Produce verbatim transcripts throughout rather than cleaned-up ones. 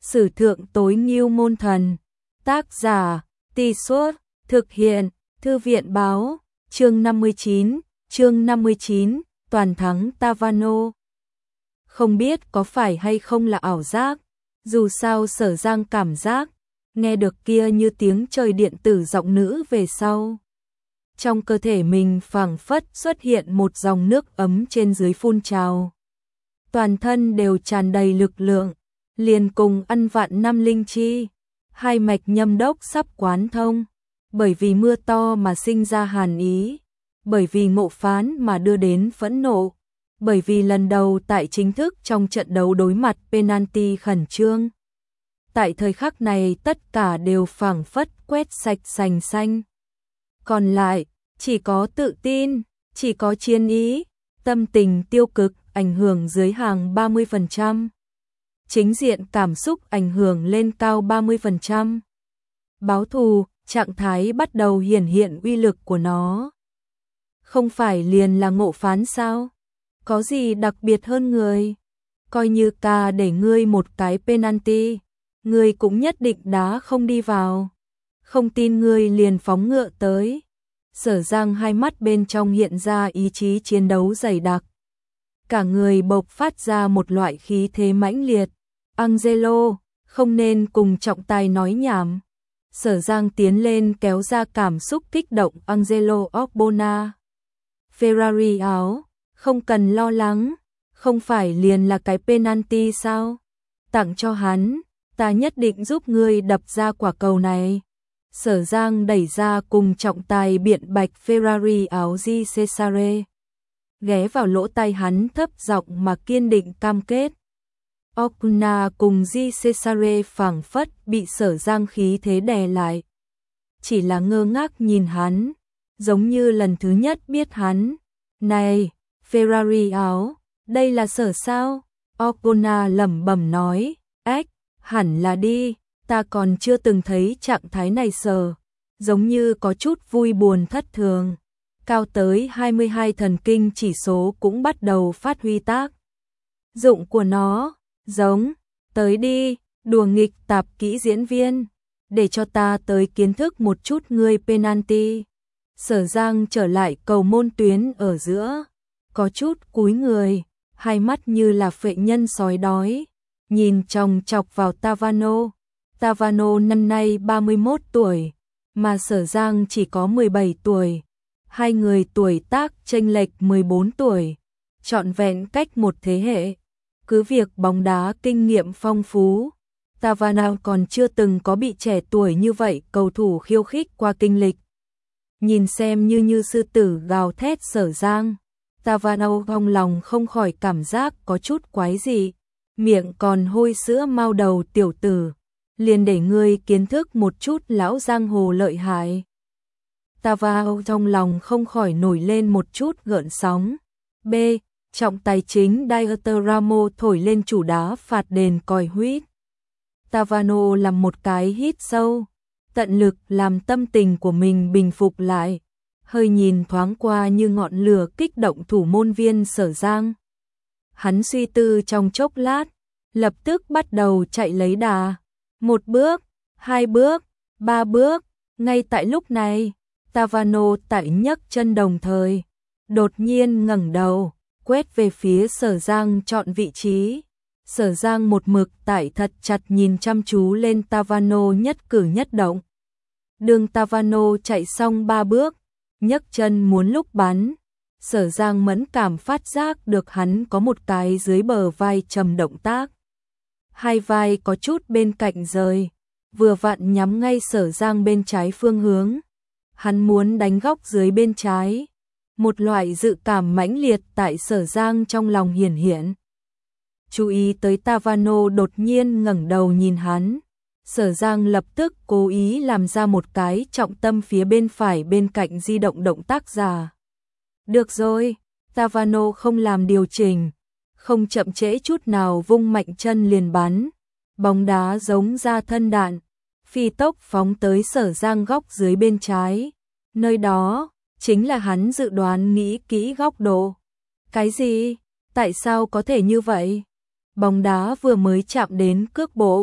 Sử thượng tối ngưu môn thần. Tác giả, Tì Suốt, thực hiện, Thư viện báo, chương năm mươi chín, chương năm mươi chín, toàn thắng Tavano. Không biết có phải hay không là ảo giác, dù sao Sở Giang cảm giác, nghe được kia như tiếng trời điện tử giọng nữ về sau. Trong cơ thể mình phảng phất xuất hiện một dòng nước ấm trên dưới phun trào. Toàn thân đều tràn đầy lực lượng, liền cùng ăn vạn năm linh chi, hai mạch nhâm đốc sắp quán thông, bởi vì mưa to mà sinh ra hàn ý, bởi vì ngộ phán mà đưa đến phẫn nộ, bởi vì lần đầu tại chính thức trong trận đấu đối mặt penalty khẩn trương. Tại thời khắc này tất cả đều phảng phất quét sạch sành xanh. Còn lại, chỉ có tự tin, chỉ có chiến ý, tâm tình tiêu cực ảnh hưởng dưới hàng ba mươi phần trăm. Chính diện cảm xúc ảnh hưởng lên cao ba mươi phần trăm. Báo thù, trạng thái bắt đầu hiển hiện uy lực của nó. Không phải liền là ngộ phán sao? Có gì đặc biệt hơn người? Coi như ca để ngươi một cái penalty, ngươi cũng nhất định đá không đi vào. Không tin ngươi liền phóng ngựa tới. Sở Giang hai mắt bên trong hiện ra ý chí chiến đấu dày đặc. Cả người bộc phát ra một loại khí thế mãnh liệt. Angelo, không nên cùng trọng tài nói nhảm. Sở Giang tiến lên kéo ra cảm xúc kích động Angelo Ogbonna. Ferrari áo, không cần lo lắng, không phải liền là cái penalty sao? Tặng cho hắn, ta nhất định giúp ngươi đập ra quả cầu này. Sở Giang đẩy ra cùng trọng tài biện bạch Ferrari áo Di Cesare. Ghé vào lỗ tai hắn thấp giọng mà kiên định cam kết. Ogbonna cùng Di Cesare phảng phất bị Sở Giang khí thế đè lại. Chỉ là ngơ ngác nhìn hắn, giống như lần thứ nhất biết hắn. Này, Ferrari áo, đây là Sở sao? Ogbonna lẩm bẩm nói, ếch, hẳn là đi, ta còn chưa từng thấy trạng thái này Sở, giống như có chút vui buồn thất thường. Cao tới hai mươi hai thần kinh chỉ số cũng bắt đầu phát huy tác dụng của nó, giống, tới đi, đùa nghịch tạp kỹ diễn viên, để cho ta tới kiến thức một chút ngươi penalty. Sở Giang trở lại cầu môn tuyến ở giữa, có chút cúi người, hai mắt như là phệ nhân sói đói, nhìn chòng chọc vào Tavano. Tavano năm nay ba mươi mốt tuổi, mà Sở Giang chỉ có mười bảy tuổi. Hai người tuổi tác chênh lệch mười bốn tuổi, trọn vẹn cách một thế hệ. Cứ việc bóng đá kinh nghiệm phong phú, Tavano còn chưa từng có bị trẻ tuổi như vậy cầu thủ khiêu khích qua kinh lịch. Nhìn xem như như sư tử gào thét Sở Giang, Tavano trong lòng không khỏi cảm giác có chút quái dị, miệng còn hôi sữa mau đầu tiểu tử, liền để ngươi kiến thức một chút lão giang hồ lợi hại. Tavao trong lòng không khỏi nổi lên một chút gợn sóng. B. Trọng tài chính Dieter Ramo thổi lên chủ đá phạt đền còi huýt. Tavano làm một cái hít sâu, tận lực làm tâm tình của mình bình phục lại, hơi nhìn thoáng qua như ngọn lửa kích động thủ môn viên Sở Giang. Hắn suy tư trong chốc lát, lập tức bắt đầu chạy lấy đà. Một bước, hai bước, ba bước, ngay tại lúc này. Tavano tại nhấc chân đồng thời, đột nhiên ngẩng đầu, quét về phía Sở Giang chọn vị trí. Sở Giang một mực tại thật chặt nhìn chăm chú lên Tavano nhất cử nhất động. Đường Tavano chạy xong ba bước, nhấc chân muốn lúc bắn. Sở Giang mẫn cảm phát giác được hắn có một cái dưới bờ vai trầm động tác. Hai vai có chút bên cạnh rời, vừa vặn nhắm ngay Sở Giang bên trái phương hướng. Hắn muốn đánh góc dưới bên trái. Một loại dự cảm mãnh liệt tại Sở Giang trong lòng hiển hiện. Chú ý tới Tavano đột nhiên ngẩng đầu nhìn hắn. Sở Giang lập tức cố ý làm ra một cái trọng tâm phía bên phải bên cạnh di động động tác giả. Được rồi, Tavano không làm điều chỉnh, không chậm trễ chút nào vung mạnh chân liền bắn. Bóng đá giống ra thân đạn, phi tốc phóng tới Sở Giang góc dưới bên trái. Nơi đó, chính là hắn dự đoán nghĩ kỹ góc độ. Cái gì? Tại sao có thể như vậy? Bóng đá vừa mới chạm đến cước bộ,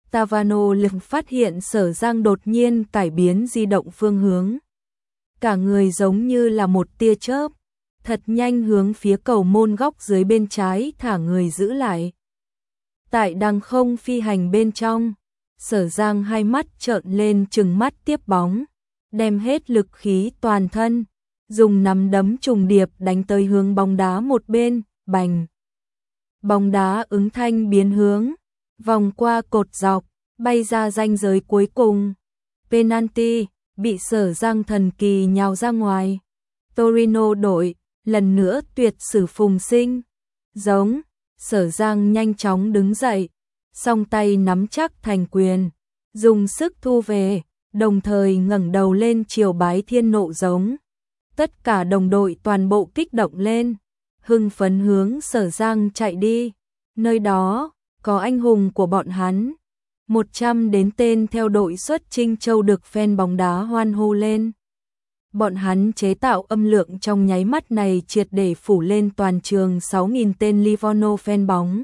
Tavano lực phát hiện Sở Giang đột nhiên cải biến di động phương hướng. Cả người giống như là một tia chớp, thật nhanh hướng phía cầu môn góc dưới bên trái thả người giữ lại. Tại đằng không phi hành bên trong, Sở Giang hai mắt trợn lên trừng mắt tiếp bóng, đem hết lực khí toàn thân, dùng nắm đấm trùng điệp đánh tới hướng bóng đá một bên, bành. Bóng đá ứng thanh biến hướng, vòng qua cột dọc, bay ra ranh giới cuối cùng. Penalty, bị Sở Giang thần kỳ nhào ra ngoài. Torino đội, lần nữa tuyệt sử phùng sinh. Giống, Sở Giang nhanh chóng đứng dậy, song tay nắm chắc thành quyền, dùng sức thu về, đồng thời ngẩng đầu lên chiều bái thiên nộ giống. Tất cả đồng đội toàn bộ kích động lên, hưng phấn hướng Sở Giang chạy đi. Nơi đó, có anh hùng của bọn hắn. một trăm đến tên theo đội xuất Trinh Châu được fan bóng đá hoan hô lên. Bọn hắn chế tạo âm lượng trong nháy mắt này triệt để phủ lên toàn trường sáu nghìn tên Livorno fan bóng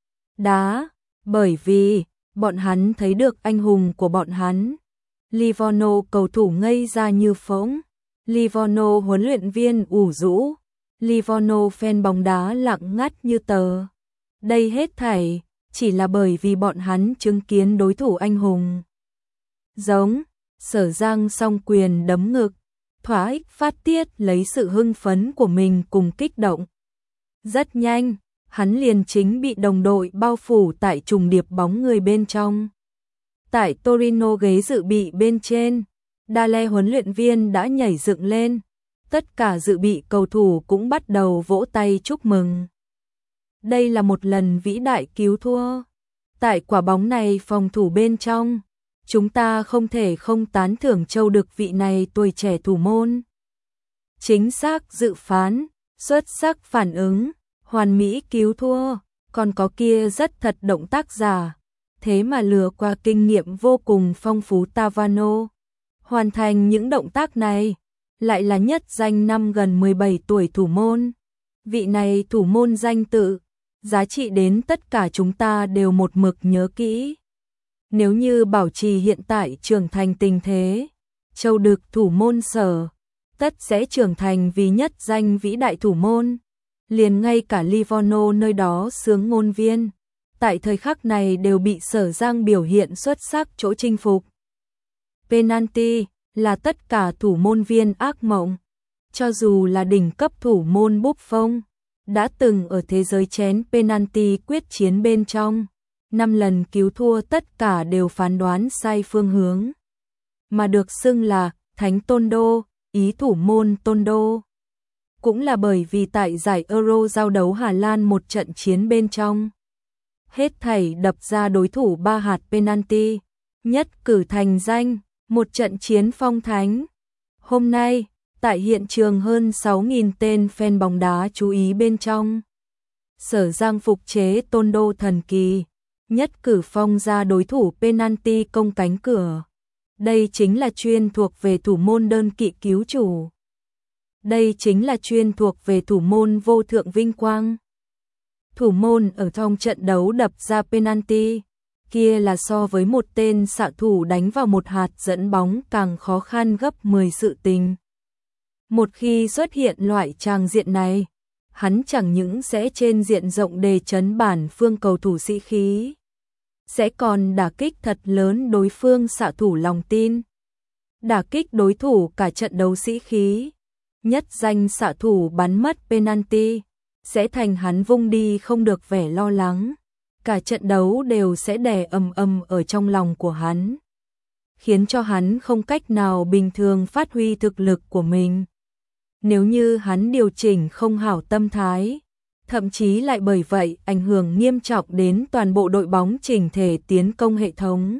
đá, bởi vì bọn hắn thấy được anh hùng của bọn hắn. Livorno cầu thủ ngây ra như phỗng, Livorno huấn luyện viên ủ rũ, Livorno fan bóng đá lặng ngắt như tờ. Đây hết thảy chỉ là bởi vì bọn hắn chứng kiến đối thủ anh hùng. Giống, Sở Giang song quyền đấm ngực, thỏa ích phát tiết lấy sự hưng phấn của mình cùng kích động. Rất nhanh, hắn liền chính bị đồng đội bao phủ tại trùng điệp bóng người bên trong. Tại Torino ghế dự bị bên trên, Dale huấn luyện viên đã nhảy dựng lên, tất cả dự bị cầu thủ cũng bắt đầu vỗ tay chúc mừng. Đây là một lần vĩ đại cứu thua. Tại quả bóng này phòng thủ bên trong, chúng ta không thể không tán thưởng Châu Đực vị này tuổi trẻ thủ môn. Chính xác dự phán, xuất sắc phản ứng, hoàn mỹ cứu thua, còn có kia rất thật động tác giả, thế mà lừa qua kinh nghiệm vô cùng phong phú Tavano. Hoàn thành những động tác này, lại là nhất danh năm gần mười bảy tuổi thủ môn. Vị này thủ môn danh tự, giá trị đến tất cả chúng ta đều một mực nhớ kỹ. Nếu như bảo trì hiện tại trưởng thành tình thế, Châu Đực thủ môn Sở tất sẽ trưởng thành vì nhất danh vĩ đại thủ môn. Liền ngay cả Livorno nơi đó sướng ngôn viên, tại thời khắc này đều bị Sở Giang biểu hiện xuất sắc chỗ chinh phục. Penalty là tất cả thủ môn viên ác mộng, cho dù là đỉnh cấp thủ môn Buffon, đã từng ở thế giới chén penalty quyết chiến bên trong, năm lần cứu thua tất cả đều phán đoán sai phương hướng, mà được xưng là Thánh Tondo, ý thủ môn Tondo. Cũng là bởi vì tại giải Euro giao đấu Hà Lan một trận chiến bên trong, hết thảy đập ra đối thủ ba hạt penalty, nhất cử thành danh, một trận chiến phong thánh. Hôm nay, tại hiện trường hơn sáu nghìn tên fan bóng đá chú ý bên trong, Sở Giang phục chế Tondo thần kỳ, nhất cử phong ra đối thủ penalty công cánh cửa. Đây chính là chuyên thuộc về thủ môn đơn kỵ cứu chủ. Đây chính là chuyên thuộc về thủ môn vô thượng vinh quang. Thủ môn ở trong trận đấu đập ra penalty, kia là so với một tên xạ thủ đánh vào một hạt dẫn bóng càng khó khăn gấp mười sự tình. Một khi xuất hiện loại tràng diện này, hắn chẳng những sẽ trên diện rộng đề chấn bản phương cầu thủ sĩ khí, sẽ còn đả kích thật lớn đối phương xạ thủ lòng tin, đả kích đối thủ cả trận đấu sĩ khí. Nhất danh xạ thủ bắn mất penalty, sẽ thành hắn vung đi không được vẻ lo lắng, cả trận đấu đều sẽ đè ầm ầm ở trong lòng của hắn, khiến cho hắn không cách nào bình thường phát huy thực lực của mình. Nếu như hắn điều chỉnh không hảo tâm thái, thậm chí lại bởi vậy ảnh hưởng nghiêm trọng đến toàn bộ đội bóng chỉnh thể tiến công hệ thống.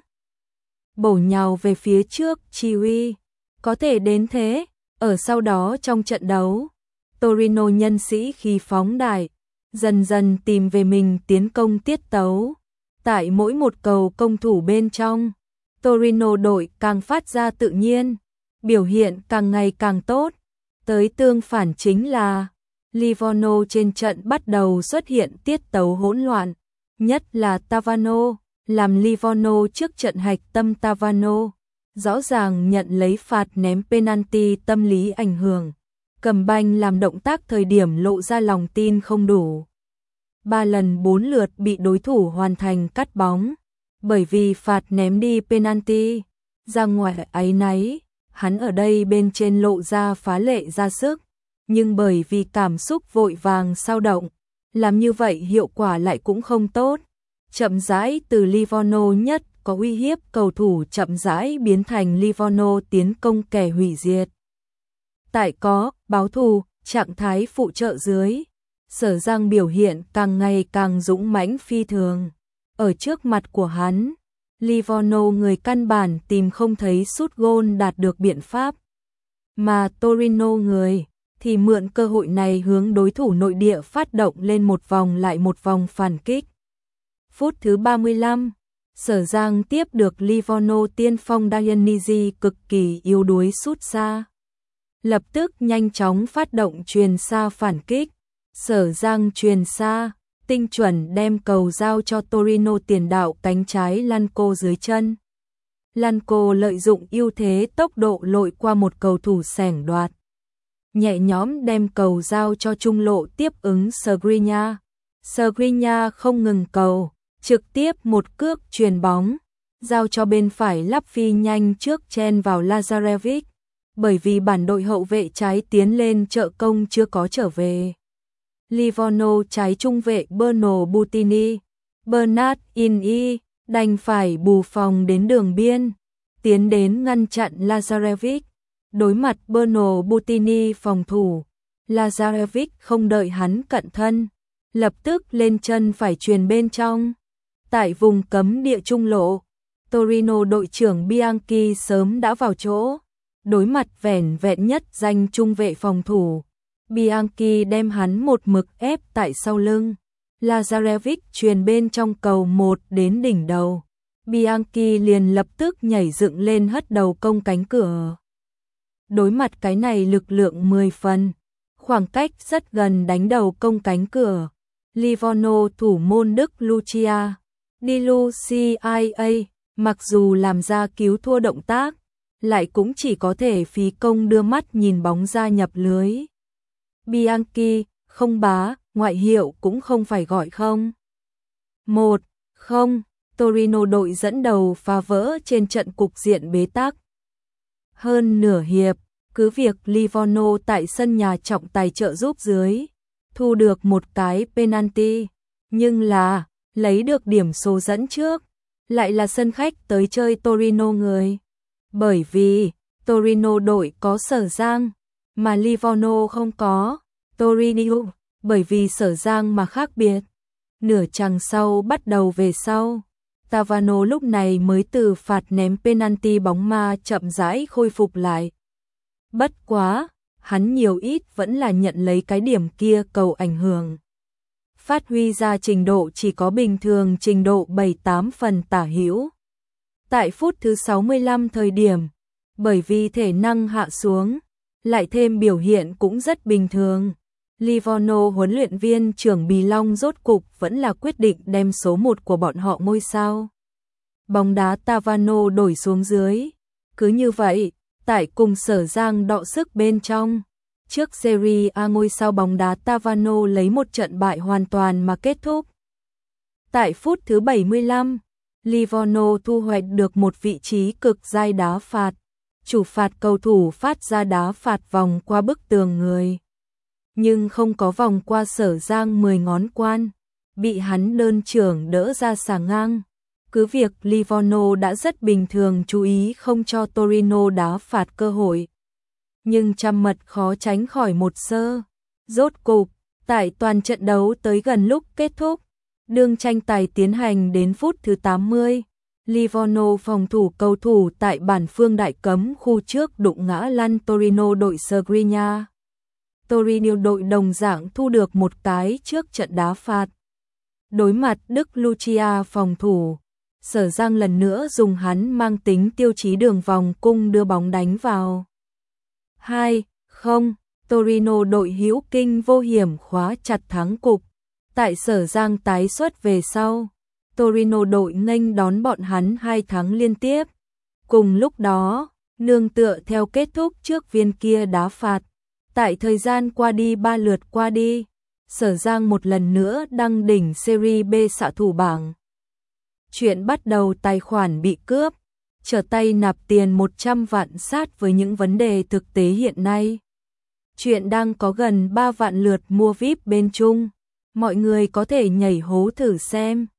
Bổ nhào về phía trước chi uy, có thể đến thế. Ở sau đó trong trận đấu, Torino nhân sĩ khi phóng đại, dần dần tìm về mình tiến công tiết tấu. Tại mỗi một cầu công thủ bên trong, Torino đội càng phát ra tự nhiên, biểu hiện càng ngày càng tốt. Tới tương phản chính là Livorno trên trận bắt đầu xuất hiện tiết tấu hỗn loạn, nhất là Tavano, làm Livorno trước trận hạch tâm Tavano, rõ ràng nhận lấy phạt ném penalty tâm lý ảnh hưởng. Cầm banh làm động tác thời điểm lộ ra lòng tin không đủ. Ba lần bốn lượt bị đối thủ hoàn thành cắt bóng, bởi vì phạt ném đi penalty, ra ngoài áy náy, hắn ở đây bên trên lộ ra phá lệ ra sức, nhưng bởi vì cảm xúc vội vàng xao động, làm như vậy hiệu quả lại cũng không tốt. Chậm rãi từ Livorno nhất có uy hiếp cầu thủ chậm rãi biến thành Livorno tiến công kẻ hủy diệt. Tại có báo thù, trạng thái phụ trợ dưới, Sở Giang biểu hiện càng ngày càng dũng mãnh phi thường. Ở trước mặt của hắn, Livorno người căn bản tìm không thấy sút gôn đạt được biện pháp. Mà Torino người thì mượn cơ hội này hướng đối thủ nội địa phát động lên một vòng lại một vòng phản kích. Phút thứ ba mươi lăm, Sở Giang tiếp được Livorno tiên phong Dionisi cực kỳ yếu đuối sút xa. Lập tức nhanh chóng phát động chuyền xa phản kích. Sở Giang chuyền xa, tinh chuẩn đem cầu giao cho Torino tiền đạo cánh trái Lanco dưới chân. Lanco lợi dụng ưu thế tốc độ lội qua một cầu thủ sẻng đoạt. Nhẹ nhõm đem cầu giao cho trung lộ tiếp ứng Skriniar. Skriniar không ngừng cầu, trực tiếp một cước chuyền bóng, giao cho bên phải lắp phi nhanh trước chen vào Lazarevic, bởi vì bản đội hậu vệ trái tiến lên trợ công chưa có trở về. Livorno trái trung vệ Bruno Butini, Bernard Ini đành phải bù phòng đến đường biên, tiến đến ngăn chặn Lazarevic. Đối mặt Bruno Butini phòng thủ, Lazarevic không đợi hắn cận thân, lập tức lên chân phải chuyền bên trong. Tại vùng cấm địa trung lộ, Torino đội trưởng Bianchi sớm đã vào chỗ, đối mặt vẻn vẹn nhất danh trung vệ phòng thủ. Bianchi đem hắn một mực ép tại sau lưng. Lazarevic chuyền bên trong cầu một đến đỉnh đầu. Bianchi liền lập tức nhảy dựng lên hất đầu công cánh cửa. Đối mặt cái này lực lượng mười phần, khoảng cách rất gần đánh đầu công cánh cửa. Livorno thủ môn Đức Lucia Di Lucia mặc dù làm ra cứu thua động tác, lại cũng chỉ có thể phí công đưa mắt nhìn bóng ra nhập lưới. Bianchi, không bá, ngoại hiệu cũng không phải gọi không. một không, Torino đội dẫn đầu phá vỡ trên trận cục diện bế tắc. Hơn nửa hiệp, cứ việc Livorno tại sân nhà trọng tài trợ giúp dưới, thu được một cái penalty, nhưng là, lấy được điểm số dẫn trước, lại là sân khách tới chơi Torino người. Bởi vì, Torino đội có Sở Giang, mà Livorno không có. Torino, bởi vì Sở Giang mà khác biệt. Nửa chặng sau bắt đầu về sau, Tavano lúc này mới từ phạt ném penalty bóng ma chậm rãi khôi phục lại. Bất quá, hắn nhiều ít vẫn là nhận lấy cái điểm kia cầu ảnh hưởng. Phát huy ra trình độ chỉ có bình thường trình độ bảy tám phần tả hữu. Tại phút thứ sáu mươi lăm thời điểm, bởi vì thể năng hạ xuống, lại thêm biểu hiện cũng rất bình thường. Livorno huấn luyện viên trưởng Bì Long rốt cục vẫn là quyết định đem số một của bọn họ ngôi sao bóng đá Tavano đổi xuống dưới. Cứ như vậy, tại cùng Sở Giang đọ sức bên trong, trước Serie A ngôi sao bóng đá Tavano lấy một trận bại hoàn toàn mà kết thúc. Tại phút thứ bảy mươi lăm, Livorno thu hoạch được một vị trí cực giai đá phạt. Chủ phạt cầu thủ phát ra đá phạt vòng qua bức tường người, nhưng không có vòng qua Sở Giang mười ngón quan, bị hắn đơn trưởng đỡ ra xà ngang. Cứ việc Livorno đã rất bình thường chú ý không cho Torino đá phạt cơ hội, nhưng trăm mật khó tránh khỏi một sơ. Rốt cục, tại toàn trận đấu tới gần lúc kết thúc, đương tranh tài tiến hành đến phút thứ tám mươi, Livorno phòng thủ cầu thủ tại bản phương đại cấm khu trước đụng ngã lăn Torino đội Skriniar. Torino đội đồng dạng thu được một cái trước trận đá phạt. Đối mặt Đức Lucia phòng thủ, Sở Giang lần nữa dùng hắn mang tính tiêu chí đường vòng cung đưa bóng đánh vào. hai không, Torino đội hữu kinh vô hiểm khóa chặt thắng cục. Tại Sở Giang tái xuất về sau, Torino đội nghênh đón bọn hắn hai tháng liên tiếp. Cùng lúc đó, nương tựa theo kết thúc trước viên kia đá phạt. Tại thời gian qua đi ba lượt qua đi, Sở Giang một lần nữa đăng đỉnh Serie B xạ thủ bảng. Chuyện bắt đầu tài khoản bị cướp, trở tay nạp tiền một trăm vạn sát với những vấn đề thực tế hiện nay. Chuyện đang có gần ba vạn lượt mua vi ai pi bên Trung, mọi người có thể nhảy hố thử xem.